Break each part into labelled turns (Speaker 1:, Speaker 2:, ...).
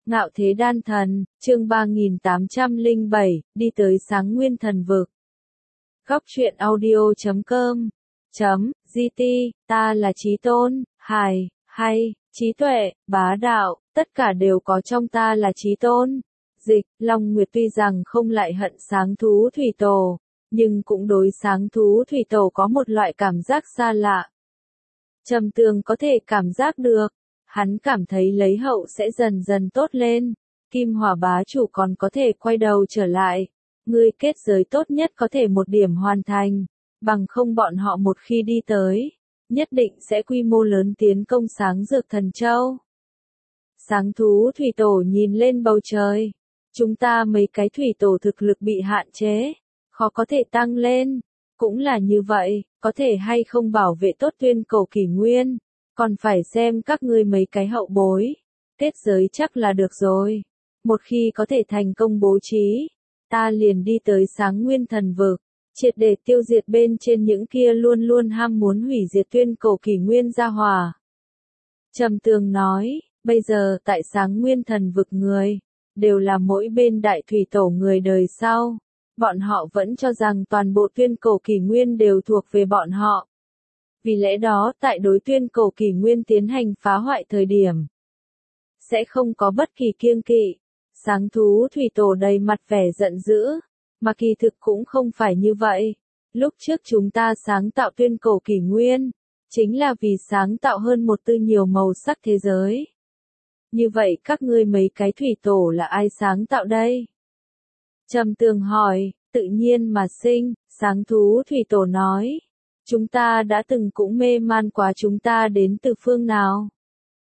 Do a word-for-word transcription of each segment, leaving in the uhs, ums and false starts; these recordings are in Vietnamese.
Speaker 1: Ngạo Thế Đan Thần, chương ba nghìn tám trăm lẻ bảy, đi tới Sáng Nguyên Thần Vực. Góc truyện audio chấm com chấm gt, ta là Chí Tôn, hài, hay, trí tuệ, bá đạo, tất cả đều có trong ta là Chí Tôn. Dịch, Long Nguyệt tuy rằng không lại hận Sáng Thú Thủy Tổ, nhưng cũng đối Sáng Thú Thủy Tổ có một loại cảm giác xa lạ. Trầm Tường có thể cảm giác được, hắn cảm thấy lấy hậu sẽ dần dần tốt lên, Kim Hỏa bá chủ còn có thể quay đầu trở lại, ngươi kết giới tốt nhất có thể một điểm hoàn thành, bằng không bọn họ một khi đi tới, nhất định sẽ quy mô lớn tiến công Sáng Dược Thần Châu. Sáng Thú Thủy Tổ nhìn lên bầu trời, chúng ta mấy cái thủy tổ thực lực bị hạn chế, khó có thể tăng lên, cũng là như vậy, có thể hay không bảo vệ tốt Tuyên Cổ Kỷ Nguyên, còn phải xem các ngươi mấy cái hậu bối, kết giới chắc là được rồi, một khi có thể thành công bố trí, ta liền đi tới Sáng Nguyên Thần Vực, triệt để tiêu diệt bên trên những kia luôn luôn ham muốn hủy diệt Tuyên Cổ Kỷ Nguyên gia hỏa. Trầm Tường nói, bây giờ tại Sáng Nguyên Thần Vực người, đều là mỗi bên đại thủy tổ người đời sau, bọn họ vẫn cho rằng toàn bộ Tuyên Cổ Kỷ Nguyên đều thuộc về bọn họ. Vì lẽ đó tại đối Tuyên Cổ Kỷ Nguyên tiến hành phá hoại thời điểm, sẽ không có bất kỳ kiêng kỵ. Sáng Thú Thủy Tổ đầy mặt vẻ giận dữ, mà kỳ thực cũng không phải như vậy. Lúc trước chúng ta sáng tạo Tuyên Cổ Kỷ Nguyên, chính là vì sáng tạo hơn một tư nhiều màu sắc thế giới. Như vậy các ngươi mấy cái thủy tổ là ai sáng tạo đây? Trầm Tường hỏi, tự nhiên mà sinh, Sáng Thú Thủy Tổ nói. Chúng ta đã từng cũng mê man quá chúng ta đến từ phương nào?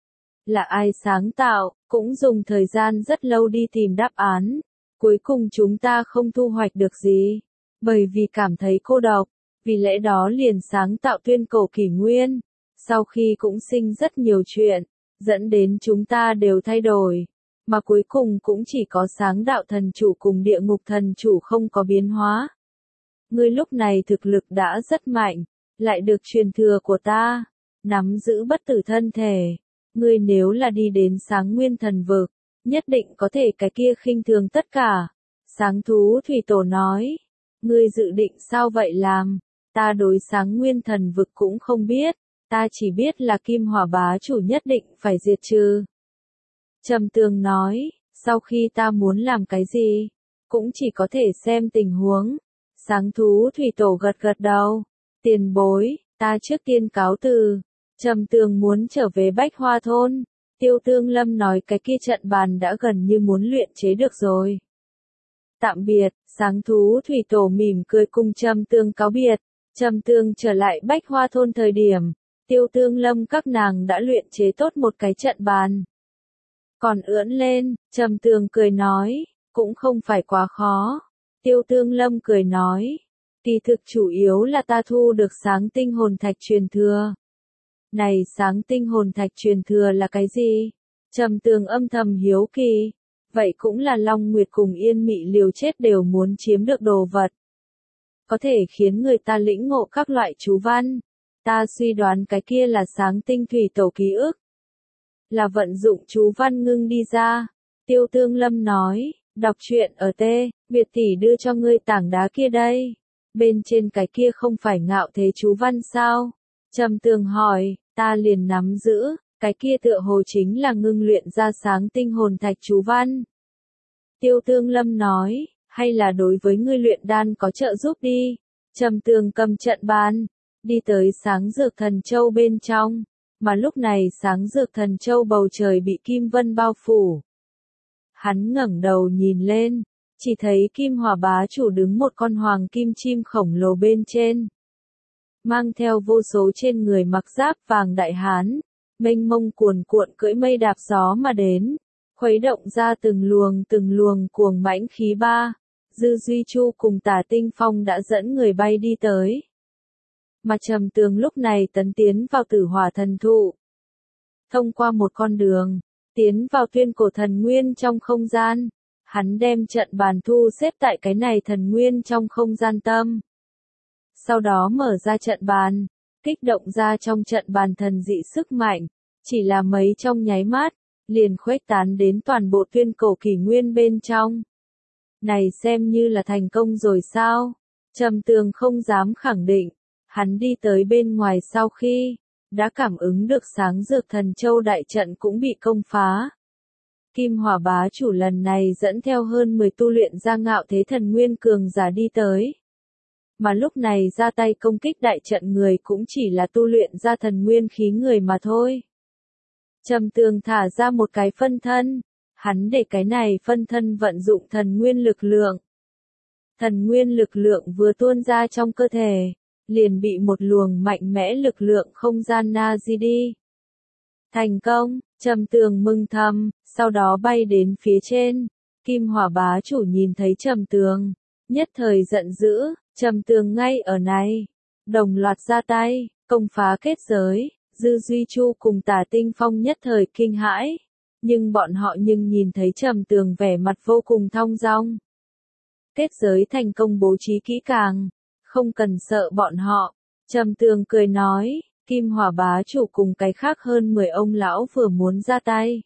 Speaker 1: Là ai sáng tạo, cũng dùng thời gian rất lâu đi tìm đáp án. Cuối cùng chúng ta không thu hoạch được gì. Bởi vì cảm thấy cô độc, vì lẽ đó liền sáng tạo Tuyên Cổ Kỷ Nguyên. Sau khi cũng sinh rất nhiều chuyện, dẫn đến chúng ta đều thay đổi. Mà cuối cùng cũng chỉ có Sáng Đạo Thần Chủ cùng Địa Ngục Thần Chủ không có biến hóa. Ngươi lúc này thực lực đã rất mạnh, lại được truyền thừa của ta, nắm giữ bất tử thân thể. Ngươi nếu là đi đến Sáng Nguyên Thần Vực, nhất định có thể cái kia khinh thường tất cả. Sáng Thú Thủy Tổ nói, ngươi dự định sao vậy làm? Ta đối Sáng Nguyên Thần Vực cũng không biết, ta chỉ biết là Kim Hỏa bá chủ nhất định phải diệt trừ. Trầm Tường nói, sau khi ta muốn làm cái gì, cũng chỉ có thể xem tình huống. Sáng Thú Thủy Tổ gật gật đầu, tiền bối, ta trước tiên cáo từ. Trầm Tường muốn trở về Bách Hoa Thôn, Tiêu Tương Lâm nói cái kia trận bàn đã gần như muốn luyện chế được rồi. Tạm biệt, Sáng Thú Thủy Tổ mỉm cười cùng Trầm Tường cáo biệt. Trầm Tường trở lại Bách Hoa Thôn thời điểm, Tiêu Tương Lâm các nàng đã luyện chế tốt một cái trận bàn. Còn ưỡn lên, Trầm Tường cười nói, cũng không phải quá khó. Tiêu Tương Lâm cười nói, kỳ thực chủ yếu là ta thu được Sáng Tinh Hồn Thạch truyền thừa. Này Sáng Tinh Hồn Thạch truyền thừa là cái gì? Trầm Tường âm thầm hiếu kỳ. Vậy cũng là Long Nguyệt cùng Yên Mị liều chết đều muốn chiếm được đồ vật. Có thể khiến người ta lĩnh ngộ các loại chú văn. Ta suy đoán cái kia là Sáng Tinh Thủy Tổ ký ức. Là vận dụng chú văn ngưng đi ra. Tiêu Tương Lâm nói, đọc truyện ở T, Việt tỷ đưa cho ngươi tảng đá kia đây. Bên trên cái kia không phải Ngạo Thế chú văn sao? Trầm Tường hỏi, ta liền nắm giữ, cái kia tựa hồ chính là ngưng luyện ra Sáng Tinh Hồn Thạch chú văn. Tiêu Tương Lâm nói, hay là đối với ngươi luyện đan có trợ giúp đi. Trầm Tường cầm trận bàn, đi tới Sáng Dược Thần Châu bên trong, mà lúc này Sáng Dược Thần Châu bầu trời bị kim vân bao phủ. Hắn ngẩng đầu nhìn lên, chỉ thấy Kim Hỏa bá chủ đứng một con hoàng kim chim khổng lồ bên trên. Mang theo vô số trên người mặc giáp vàng đại hán, mênh mông cuồn cuộn cưỡi mây đạp gió mà đến, khuấy động ra từng luồng từng luồng cuồng mãnh khí ba. Dư Duy Chu cùng Tả Tinh Phong đã dẫn người bay đi tới. Mà Trầm Tường lúc này tấn tiến vào Tử Hỏa Thần Thụ. Thông qua một con đường, tiến vào Tuyên Cổ Thần Nguyên trong không gian, hắn đem trận bàn thu xếp tại cái này thần nguyên trong không gian tâm. Sau đó mở ra trận bàn, kích động ra trong trận bàn thần dị sức mạnh, chỉ là mấy trong nháy mắt, liền khuếch tán đến toàn bộ tuyên cổ kỷ nguyên bên trong. Này xem như là thành công rồi sao? Trầm Tường không dám khẳng định, hắn đi tới bên ngoài sau khi đã cảm ứng được sáng dược thần châu đại trận cũng bị công phá. Kim Hỏa bá chủ lần này dẫn theo hơn mười tu luyện ra ngạo thế thần nguyên cường giả đi tới. Mà lúc này ra tay công kích đại trận người cũng chỉ là tu luyện ra thần nguyên khí người mà thôi. Trầm Tường thả ra một cái phân thân, hắn để cái này phân thân vận dụng thần nguyên lực lượng. Thần nguyên lực lượng vừa tuôn ra trong cơ thể, liền bị một luồng mạnh mẽ lực lượng không gian na di đi. Thành công, Trầm Tường mừng thầm, sau đó bay đến phía trên. Kim Hỏa bá chủ nhìn thấy Trầm Tường, nhất thời giận dữ, Trầm Tường ngay ở này, đồng loạt ra tay, công phá kết giới. Dư Duy Chu cùng Tả Tinh Phong nhất thời kinh hãi, nhưng bọn họ nhưng nhìn thấy Trầm Tường vẻ mặt vô cùng thong dong. Kết giới thành công bố trí kỹ càng, không cần sợ bọn họ. Trầm Tường cười nói, Kim Hỏa bá chủ cùng cái khác hơn mười ông lão vừa muốn ra tay.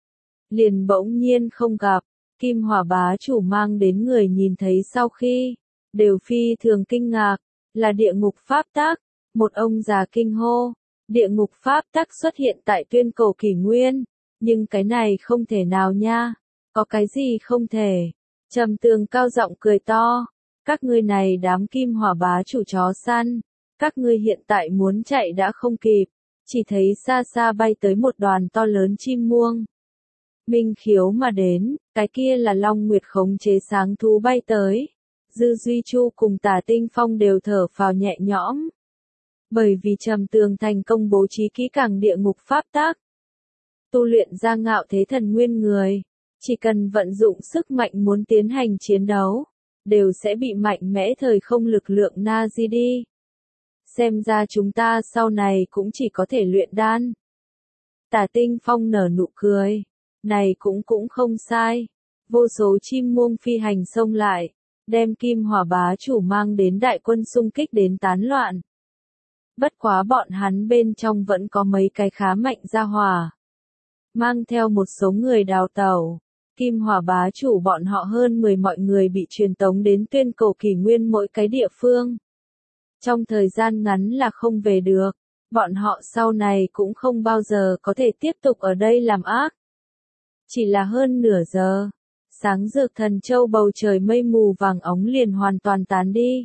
Speaker 1: Liền bỗng nhiên không gặp, Kim Hỏa bá chủ mang đến người nhìn thấy sau khi, đều phi thường kinh ngạc, là địa ngục pháp tắc. Một ông già kinh hô, địa ngục pháp tắc xuất hiện tại tuyên cổ kỷ nguyên, nhưng cái này không thể nào nha, có cái gì không thể. Trầm Tường cao giọng cười to, các ngươi này đám Kim Hỏa bá chủ chó săn, các ngươi hiện tại muốn chạy đã không kịp, chỉ thấy xa xa bay tới một đoàn to lớn chim muông. Minh khiếu mà đến, cái kia là Long Nguyệt khống chế sáng thú bay tới. Dư Duy Chu cùng Tả Tinh Phong đều thở phào nhẹ nhõm. Bởi vì Trầm Tường thành công bố trí kỹ càng địa ngục pháp tắc. Tu luyện ra ngạo thế thần nguyên người, chỉ cần vận dụng sức mạnh muốn tiến hành chiến đấu, đều sẽ bị mạnh mẽ thời không lực lượng na di đi. Xem ra chúng ta sau này cũng chỉ có thể luyện đan. Tả Tinh Phong nở nụ cười, này cũng cũng không sai. Vô số chim muông phi hành xông lại, đem Kim Hỏa bá chủ mang đến đại quân xung kích đến tán loạn. Bất quá bọn hắn bên trong vẫn có mấy cái khá mạnh ra hỏa. Mang theo một số người đào tẩu, Kim Hỏa bá chủ bọn họ hơn mười mọi người bị truyền tống đến tuyên cổ kỷ nguyên mỗi cái địa phương. Trong thời gian ngắn là không về được, bọn họ sau này cũng không bao giờ có thể tiếp tục ở đây làm ác. Chỉ là hơn nửa giờ, sáng dược thần châu bầu trời mây mù vàng óng liền hoàn toàn tán đi.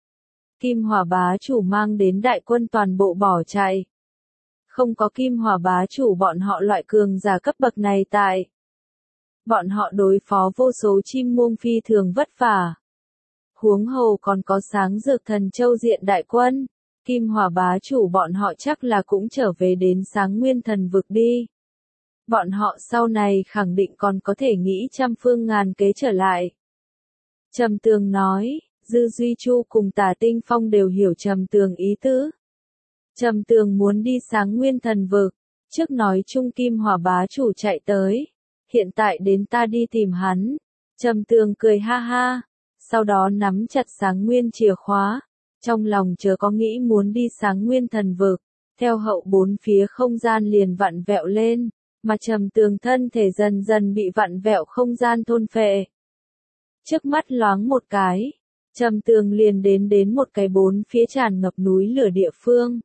Speaker 1: Kim Hỏa bá chủ mang đến đại quân toàn bộ bỏ chạy. Không có Kim Hỏa bá chủ bọn họ loại cường giả cấp bậc này tại. Bọn họ đối phó vô số chim muông phi thường vất vả. Huống hồ còn có sáng dược thần châu diện đại quân. Kim Hỏa bá chủ bọn họ chắc là cũng trở về đến sáng nguyên thần vực đi. Bọn họ sau này khẳng định còn có thể nghĩ trăm phương ngàn kế trở lại. Trầm Tường nói, Dư Duy Chu cùng Tả Tinh Phong đều hiểu Trầm Tường ý tứ. Trầm Tường muốn đi sáng nguyên thần vực, trước nói chung Kim Hỏa bá chủ chạy tới, hiện tại đến ta đi tìm hắn. Trầm Tường cười ha ha, sau đó nắm chặt sáng nguyên chìa khóa, trong lòng chớ có nghĩ muốn đi sáng nguyên thần vực, theo hậu bốn phía không gian liền vặn vẹo lên, mà Trầm Tường thân thể dần dần bị vặn vẹo không gian thôn phệ. Trước mắt loáng một cái, Trầm Tường liền đến đến một cái bốn phía tràn ngập núi lửa địa phương.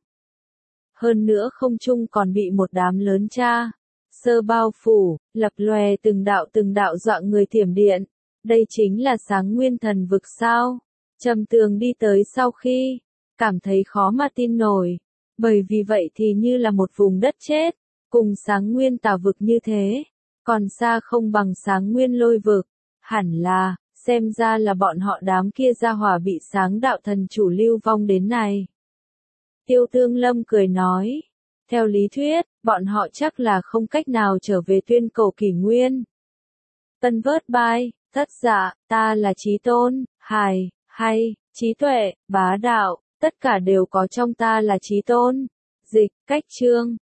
Speaker 1: Hơn nữa không trung còn bị một đám lớn tra sơ bao phủ, lập lòe từng đạo từng đạo dọa người thiểm điện. Đây chính là sáng nguyên thần vực sao? Trầm Tường đi tới sau khi, cảm thấy khó mà tin nổi, bởi vì vậy thì như là một vùng đất chết, cùng sáng nguyên tà vực như thế, còn xa không bằng sáng nguyên lôi vực, hẳn là, xem ra là bọn họ đám kia gia hỏa bị sáng đạo thần chủ lưu vong đến này. Tiêu Tương Lâm cười nói, theo lý thuyết, bọn họ chắc là không cách nào trở về tuyên cổ kỷ nguyên. Tân vớt bai, thất dạ, ta là Chí Tôn, hài, hay, trí tuệ, bá đạo, tất cả đều có trong ta là Chí Tôn. Dịch, cách chương.